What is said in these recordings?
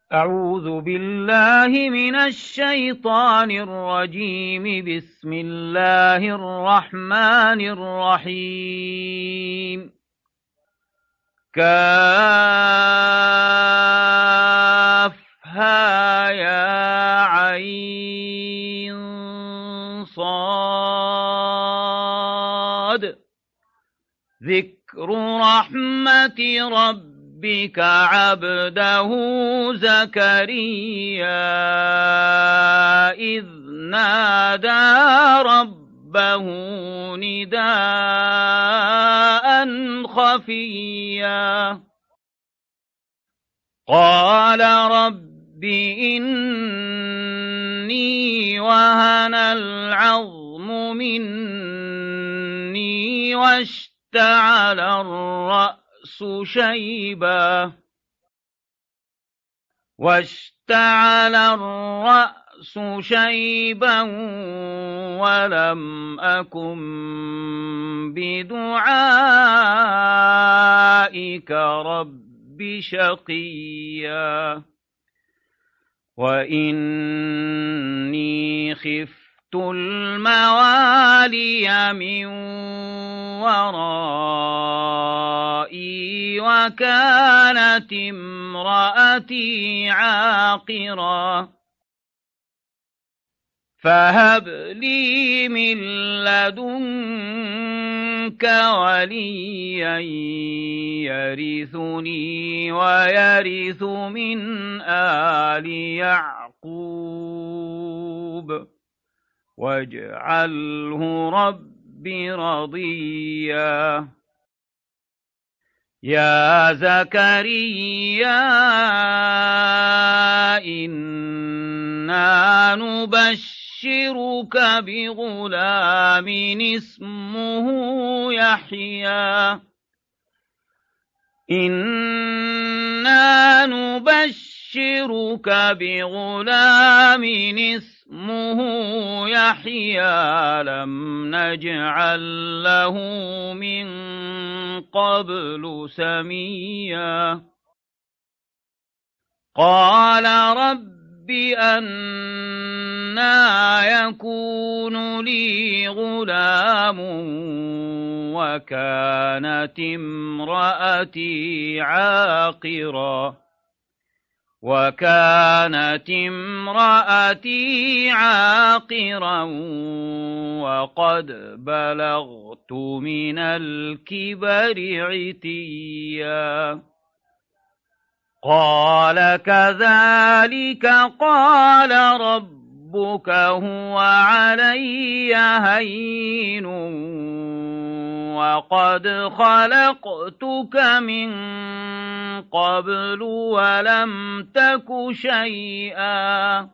أعوذ بالله من الشيطان الرجيم. بسم الله الرحمن الرحيم. كافها يا عين صاد. ذكر رحمة ربك عبده زكريا إذ نادى ربه نداء خفيا قال رب إني وهن العظم مني واشتعل الرأس شيبا ولم أكن بدعائك رب شقيا وإني خفت الموالي من ورائي وكانت امرأتي عاقرا فهب لي من لدنك وليا يرثني ويرث من آل يعقوب واجعله رب رضيا يا زكريا إنا نبشرك بغلام اسمه يحيى لم نجعل له من قبل سميا قال رب أنى يكون لي غلام وكانت امرأتي عاقرا وقد بلغت من الكبر عتيا قال كذلك قال ربك هو علي هين وقد خلقتك من قبل ولم تك شيئا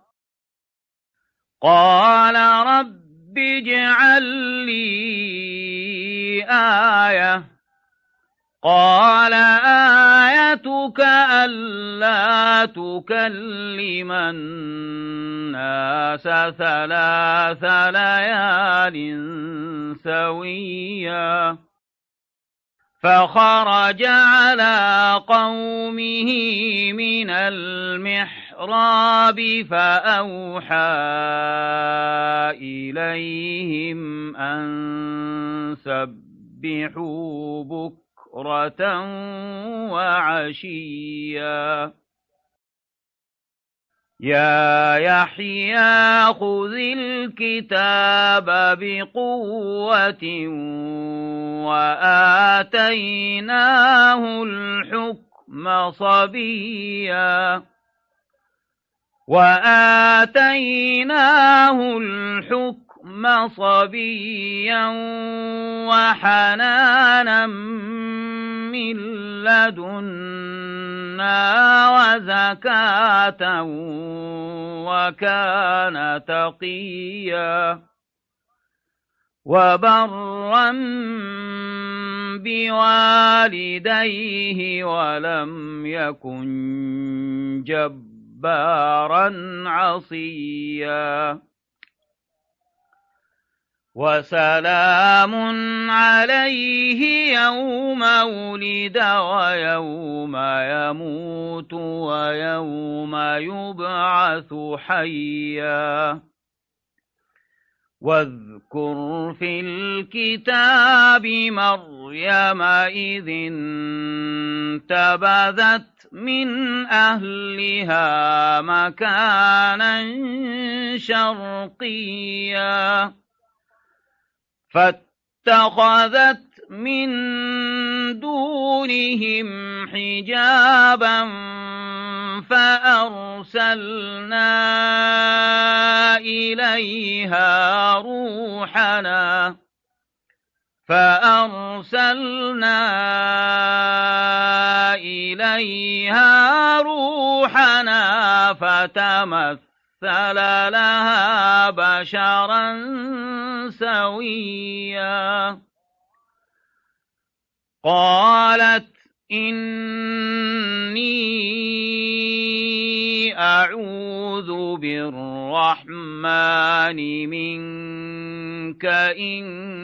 قال رب اجعل لي آية قال آيتك ألا تكلم الناس 3 ليال سويا فخرج على قومه من المحراب فأوحى إليهم أن سبحوا بكرة وعشيا يا يحيى خذ الكتاب بقوة وآتيناه الحكم صبيا وحنانا من لدنا وزكاة وكان تقيا وبرا بوالديه ولم يكن جبارا عصيا وسلام عليه يوم ولد ويوم يموت ويوم يبعث حيا واذكر في الكتاب مريم إذ انتبذت من أهلها مكانا شرقيا فاتخذت من دونهم حجابا فأرسلنا إليها روحنا فتمثل لها بشرا سويا قالت إني أعوذ بالرحمن منك إن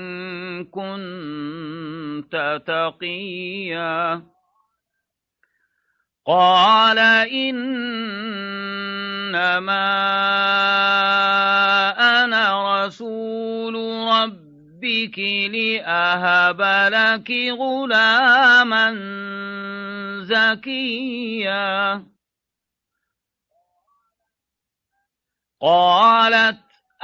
كنت تقيا قال إنما أنا رسول ربك لأهب لك غلاما زكيا قالت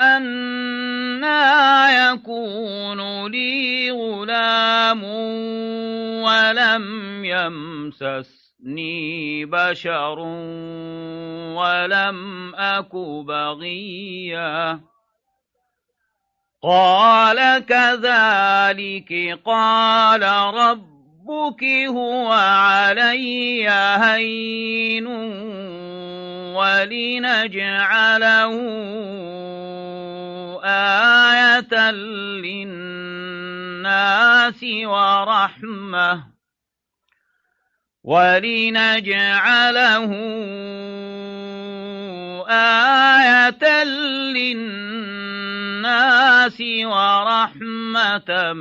أنى يكون لي غلام ولم يمسسني بشر ولم أك بغيا قال كذلك قال ربك هو علي هين ولنجعله آية للناس ورحمة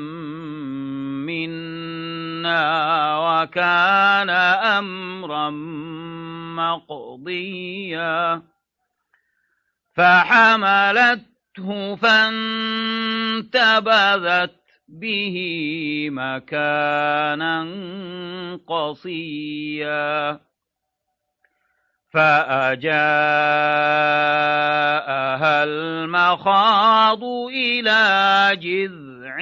منا وكان أمرا مقضيا فحملته فانتبذت به مكانا قصيا فأجاءها المخاض إلى جذع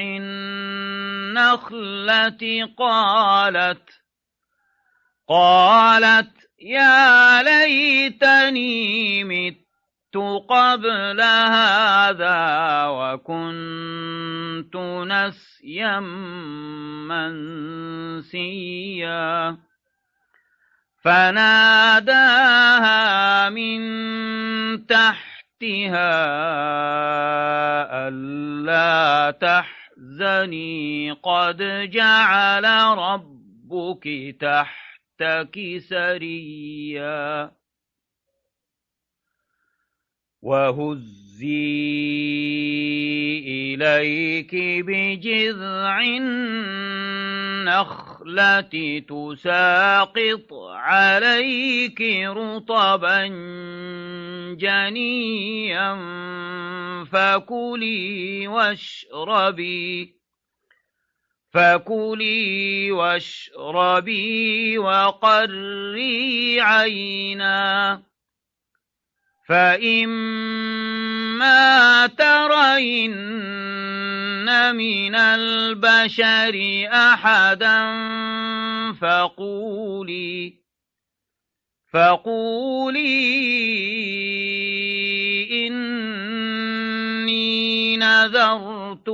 النخلة قالت يا ليتني مت قبل هذا وكنت نسيا منسيا فناداها من تحتها ألا تحزني قد جعل ربك تحتك سريا وهزي إليك بجذع النخلة تساقط عليك رطبا جنيا فكلي واشربي وقري عينا فإما ترين من البشر أحدا فقولي إني نذرت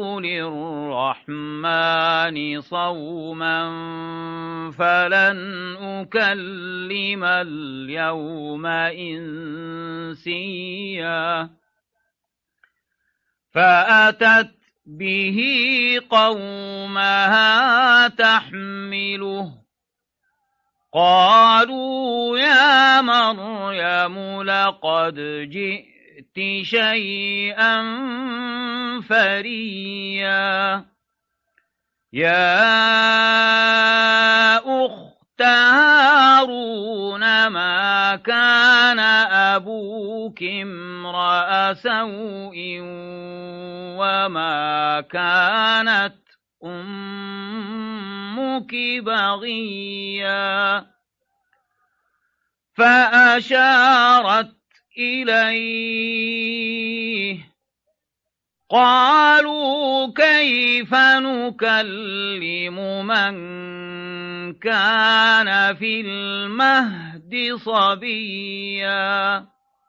للرحمن صوما فلن أكلم اليوم إنسيا فأتت به قومها تحمله قالوا يا مريم لقد جئت شيئا فريا يا أخت هارون ما كان أبوك امرأ سوء وما كانت أمك بغيا فأشارت إليه قالوا كيف نكلم من كان في المهد صبيا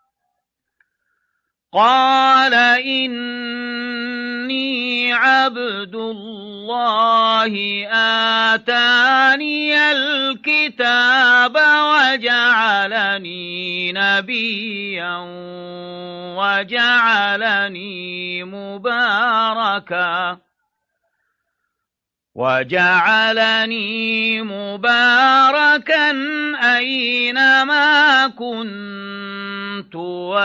قال إني عبد الله آتاني الكتاب وجعلني نبيا وجعلني مباركا أينما كنت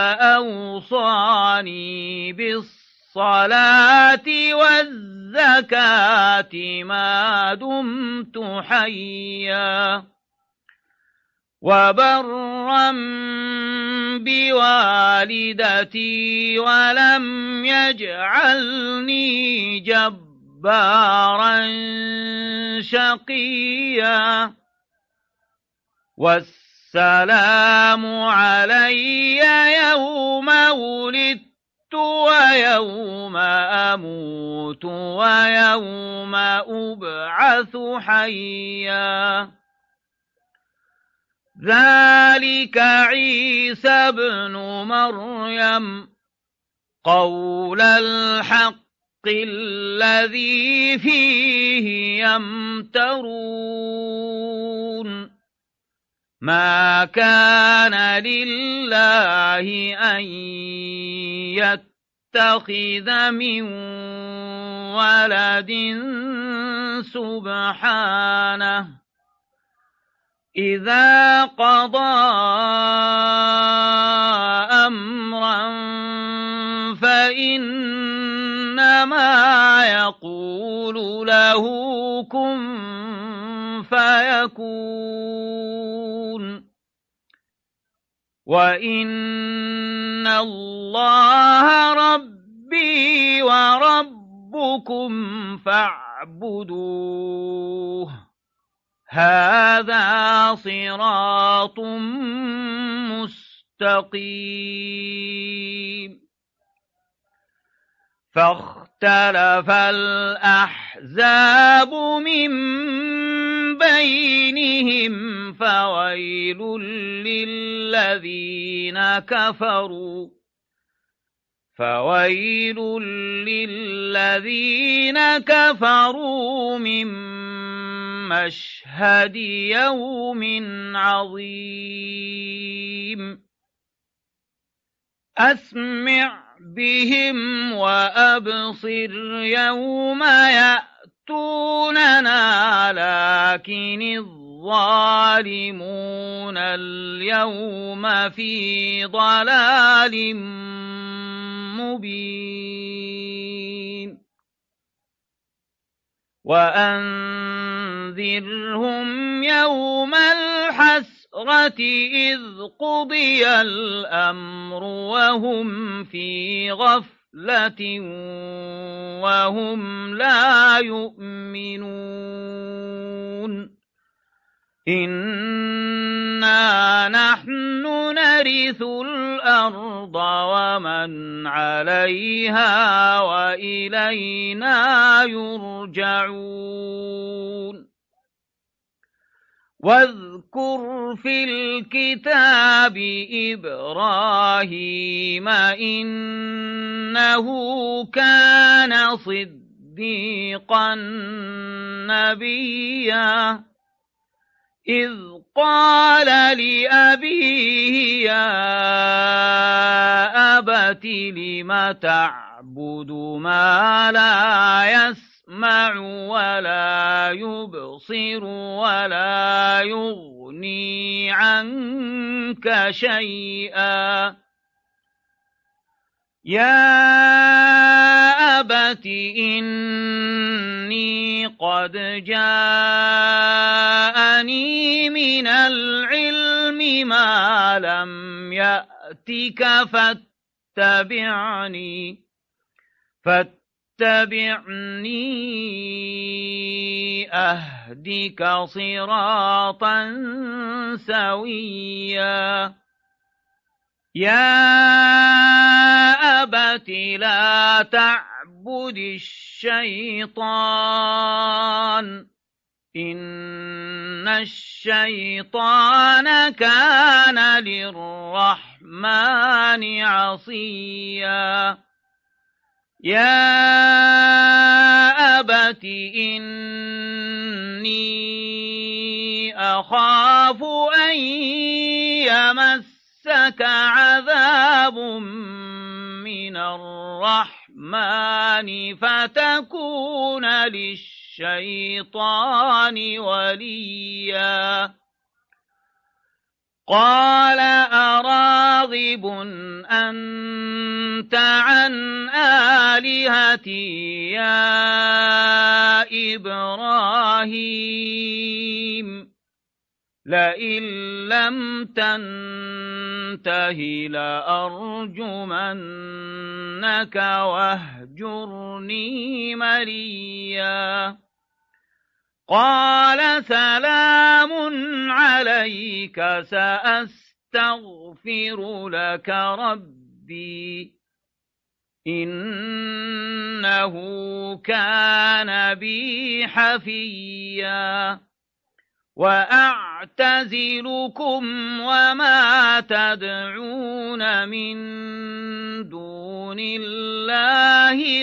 وأوصاني بالصلاة والزكاة ما دمت حيا وبرا بوالدتي ولم يجعلني جبارا شقيا والسلام علي يوم ولدت ويوم أموت ويوم أبعث حيا ذلك عيسى بن مريم قول الحق الذي فيه يمترون ما كان لله أن يتخذ من ولد سبحانه إذا قضى أمرا فإنما يقول له كن فيكون وإن الله ربي وربكم فاعبدوه هذا صراط مستقيم فاختلف الأحزاب من بينهم فويل للذين كفروا من مشهد يوم عظيم أسمع بهم وأبصر يوم يأتوننا لكن الظالمون اليوم في ضلال مبين وأنذرهم يوم الحسرة إذ قضي الأمر وهم في غفلة وهم لا يؤمنون إنا نحن نرث الأرض ومن عليها وإلينا يرجعون واذكر في الكتاب إبراهيم إنه كان صديقا نبيا إذ قال لأبيه يا أبت لم تعبد ما لا يسمع ولا يبصر ولا يغني عنك شيئا يا أبت إني قد جاءني من العلم ما لم يأتك فاتبعني أهدك صراطا سويا يا أبت لا تعبد الشيطان إن الشيطان كان للرحمن عصيا يا أبت إني أخاف أن يمسك عذاب من الرحمن فتكون للشيطان وليا قال أراغب أنت عن آلهتي يا إبراهيم لئن لم تنته لأرجمنك واهجرني مليا قال سلام عليك سأستغفر لك ربي إنه كان بي حفيا وأعتزلكم وما تدعون من دون الله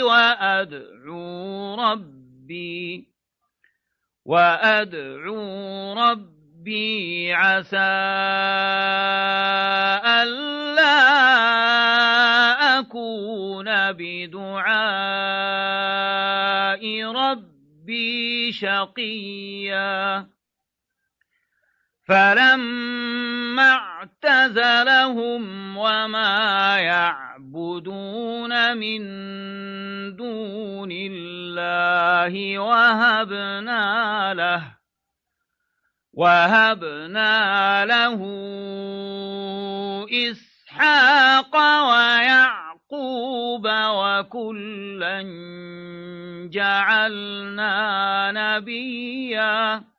وأدعو ربي عسى ألا أكون بدعاء ربي شقيا فلما اعتزلهم وما يعبدون من دون الله وهبنا له إسحاق ويعقوب وكلا جعلنا نبيا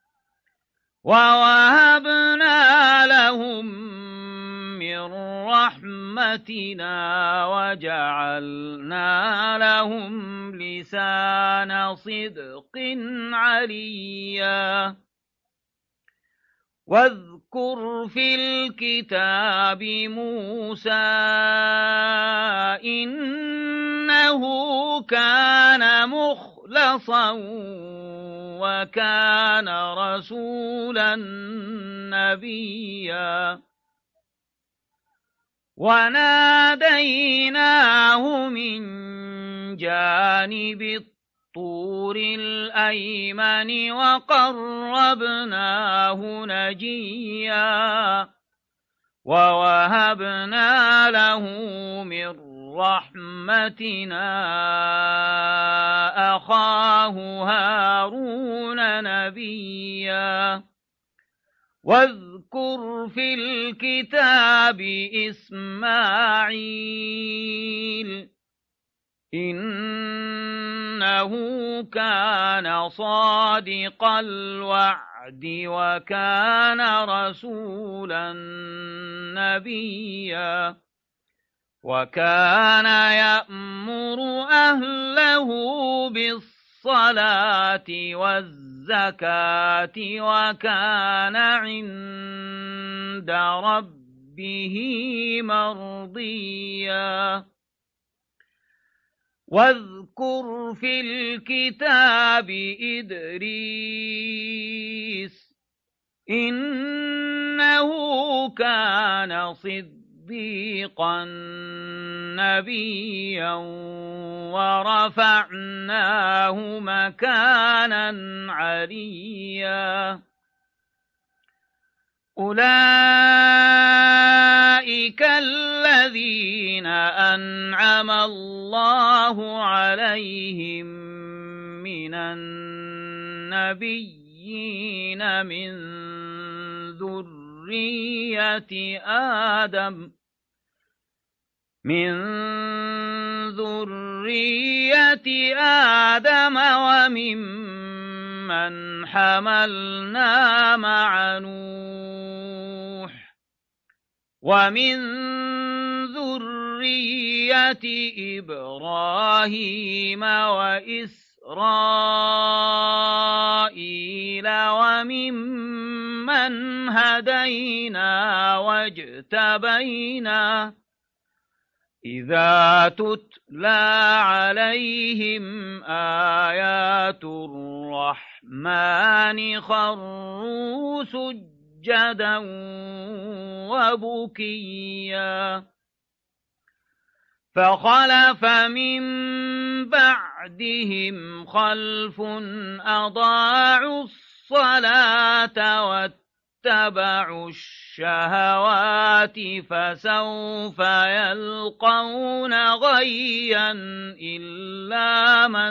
ووهبنا لهم من رحمتنا وجعلنا لهم لسان صدق عليا واذكر في الكتاب موسى إنه كان مخلصا وكان رسولا نبيا وناديناه من جانب الطور الأيمن وقربناه نجيا ووهبنا له من رحمتنا أخاه هارون نبيا واذكر في الكتاب إسماعيل إنه كان صادق الوعد وكان رسولا نبيا وكان يأمر أهله بالصلاة والزكاة وكان عند ربه مرضيا واذكر في الكتاب إدريس إنه كان صديقا نبيا ورفعناه مكانا عليا أولئك الذين الذين أنعم الله عليهم من النبيين من ذرية آدم وممن حملنا مع نوح ومن ذرية إبراهيم وإسرائيل وممن هدينا واجتبينا إذا تتلى عليهم آيات الرحمن خروا سجدا وبكيا فخلف من بعدهم خلف أضاعوا الصلاة واتبعوا الشهوات فسوف يلقون غيا إلا من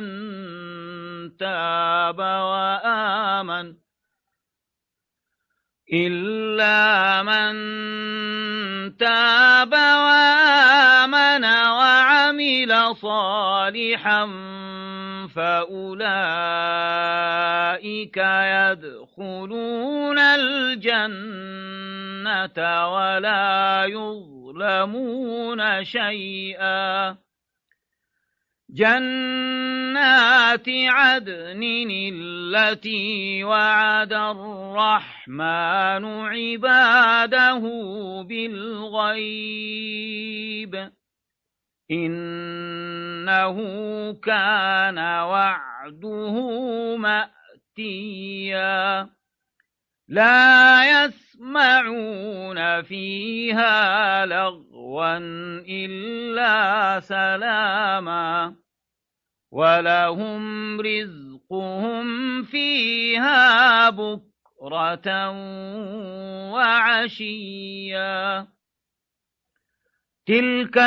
تاب وآمن وعمل صالحا فأولئك يدخلون الجنة ولا يظلمون شيئا جنات عدن التي وعد الرحمن عباده بالغيب إنه كان وعده مأتيا لا يسمعون فيها لغوا إلا سلاما ولهم رزقهم فيها بكرة وعشيا تلك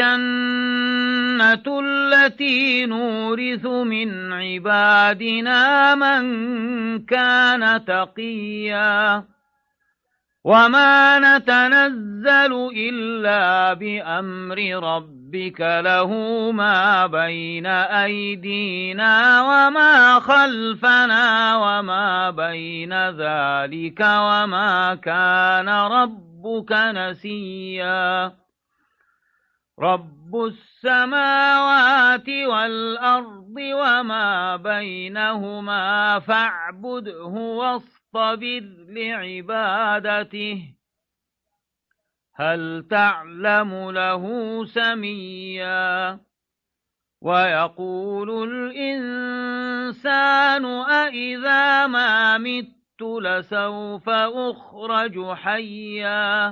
الجنة التي نورث من عبادنا من كان تقيا وما نتنزل إلا بأمر ربك له ما بين أيدينا وما خلفنا وما بين ذلك وما كان ربك نسيا رب السماوات والأرض وما بينهما فاعبده واصطبر لعبادته هل تعلم له سميا ويقول الإنسان أإذا ما مت لسوف أخرج حيا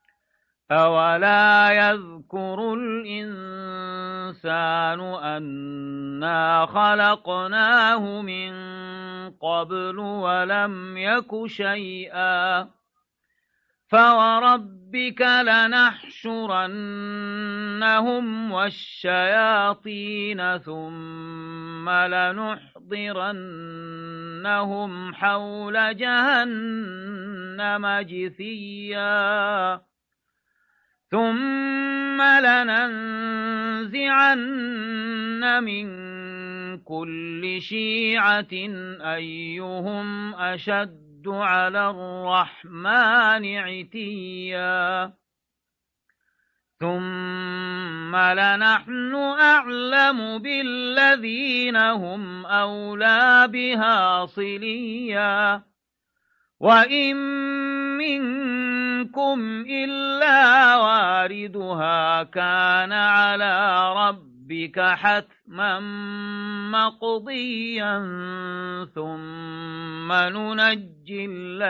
أولا يذكر الإنسان أنا خلقناه من قبل ولم يك شيئا فوربك لنحشرنهم والشياطين ثم لنحضرنهم حول جهنم جثيا ثم لننزعن من كل شيعة أيهم أشد على الرحمن عتيا ثم لنحن أعلم بالذين هم أولى بها صليا وإن منكم إلا واردها كان على ربك حتما مقضيا ثم ننجي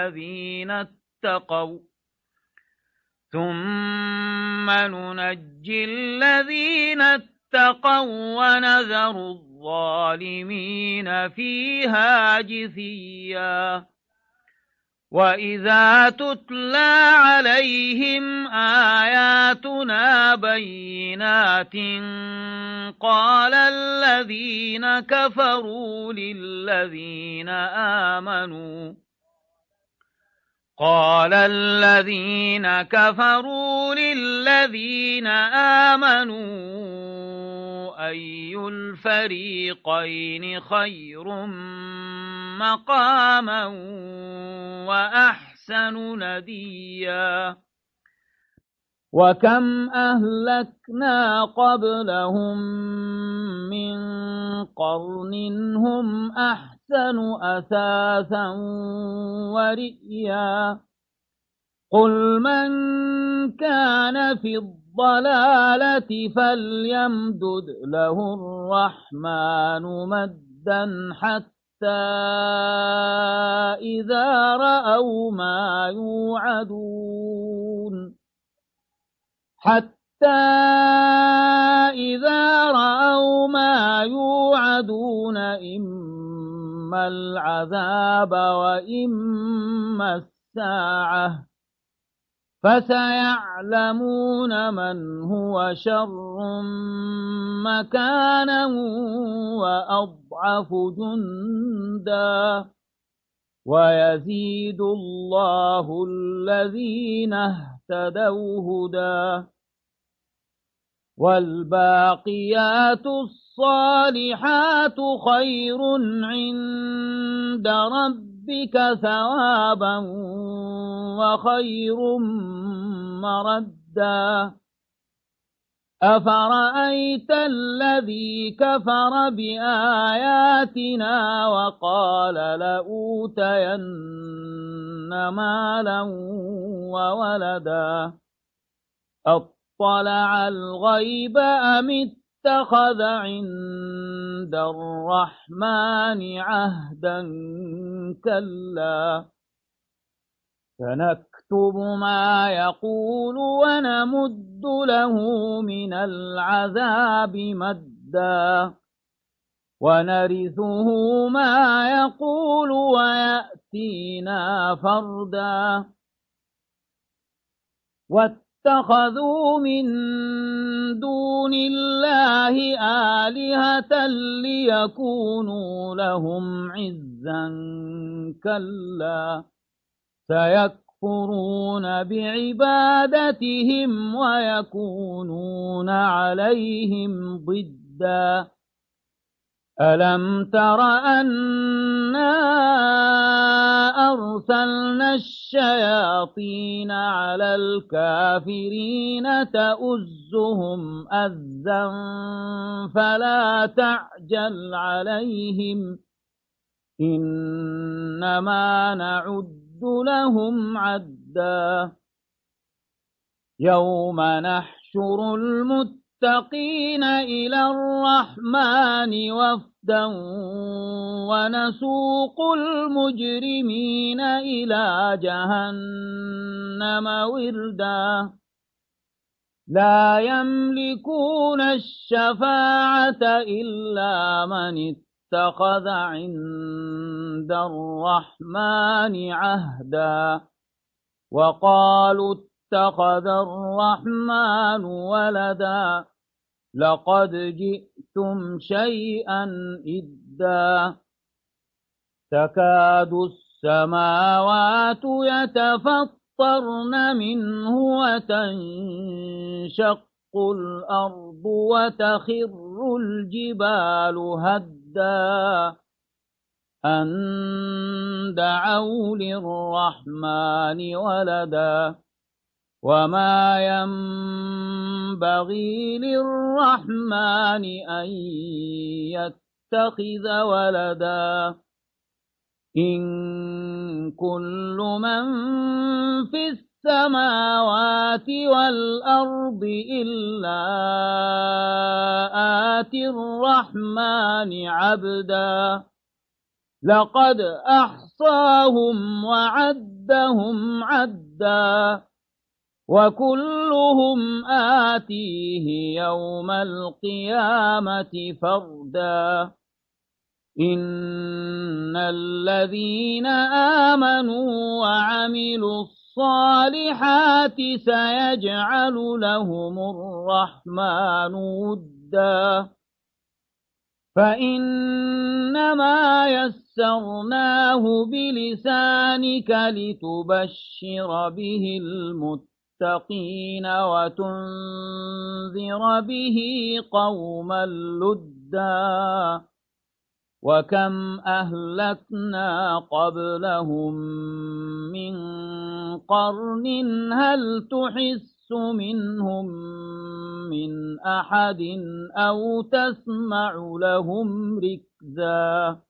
الذين اتقوا ونذر الظالمين فيها جثيا وَإِذَا تُتْلَى عَلَيْهِمْ آيَاتُنَا بَيِّنَاتٍ قَالَ الَّذِينَ كفروا للذين آمنوا أَيُّ الْفَرِيقَيْنِ خَيْرٌ مَقَامًا وَأَحْسَنُ نَدِيًّا وَكَمْ أَهْلَكْنَا قَبْلَهُمْ مِنْ قَرْنٍ هُمْ أَحْسَنُ أَثَاثًا وَرِئْيًا قُلْ مَنْ كَانَ فِي الضَّلَالَةِ فَلْيَمْدُدْ لَهُ الرَّحْمَنُ مَدًّا حَتَّى إِذَا رَأَوْا مَا يُوعَدُونَ إِمَّا الْعَذَابَ وَإِمَّا السَّاعَةَ فَسَيَعْلَمُونَ مَنْ هُوَ شَرٌّ مَكَانًا وَأَضْعَفُ جُندًا وَيَزِيدُ اللَّهُ الَّذِينَ اهْتَدَوْا هُدًى وَالْبَاقِيَاتُ الصَّالِحَاتُ خَيْرٌ عِندَ رَبِّكَ ثَوَابًا وَخَيْرٌ مَّرَدًّا أَفَرَأَيْتَ الَّذِي كَفَرَ بِآيَاتِنَا وَقَالَ لَأُوتَيَنَّ مَالًا وَوَلَدًا أَطَّلَعَ الْغَيْبَ أَمِ اتَّخَذَ عِندَ الرَّحْمَنِ عَهْدًا كَلَّا سَنَكْتُبُ مَا يَقُولُ وَنَمُدُّ لَهُ مِنَ الْعَذَابِ مَدًّا وَنَرِثُهُ مَا يَقُولُ وَيَأْتِينَا فَرْدًا وَاتَّخَذُوا مِن دُونِ اللَّهِ آلِهَةً لِيَكُونُوا لَهُمْ عِزًّا كَلَّا سَيَكْفُرُونَ بِعِبَادَتِهِمْ وَيَكُونُونَ عَلَيْهِمْ ضِدًّا أَلَمْ تَرَ أَنَّا أَرْسَلْنَا الشَّيَاطِينَ عَلَى الْكَافِرِينَ تَؤُزُّهُمْ أَزًّا فَلَا تَعْجَلْ عَلَيْهِمْ إِنَّمَا نَعُدُّ لَهُمْ عَدًّا يَوْمَ نَحْشُرُ الْمُتَّقِينَ إِلَى الرَّحْمَنِ وَفْدًا وَنَسُوقُ الْمُجْرِمِينَ إِلَى جَهَنَّمَ وِرْدًا لَا يَمْلِكُونَ الشَّفَاعَةَ إِلَّا مَنِ اتَّخَذَ عِندَ الرَّحْمَنِ عَهْدًا وَقَالُوا اتَّخَذَ الرَّحْمَنُ وَلَدًا لَقَدْ جِئْتُمْ شَيْئًا إِدًّا تَكَادُ السَّمَاوَاتُ يَتَفَطَّرْنَ مِنْهُ وَتَنشَقُّ الْأَرْضُ وَتَخِرُّ الْجِبَالُ هَدًّا أَن دَعَوْا لِلرَّحْمَنِ وَلَدًا وَمَا يَنبَغِي لِلرَّحْمَنِ أَن يَتَّخِذَ وَلَدًا إِن كُلُّ مَن فِي السَّمَاوَاتِ وَالْأَرْضِ إِلَّا آتِي الرَّحْمَنِ عَبْدًا لَقَدْ أَحْصَاهُمْ وَعَدَّهُمْ عَدًّا وَكُلُّهُمْ آتِيهِ يَوْمَ الْقِيَامَةِ فَرْدًا إن الذين آمنوا وعملوا الصالحات سيجعل لهم الرحمن ودا فإنما يسرناه بلسانك لتبشر به المتقين وتنذر به قوما لدا وكم أهلكنا قبلهم من قرن هل تحس منهم من أحد أو تسمع لهم ركزا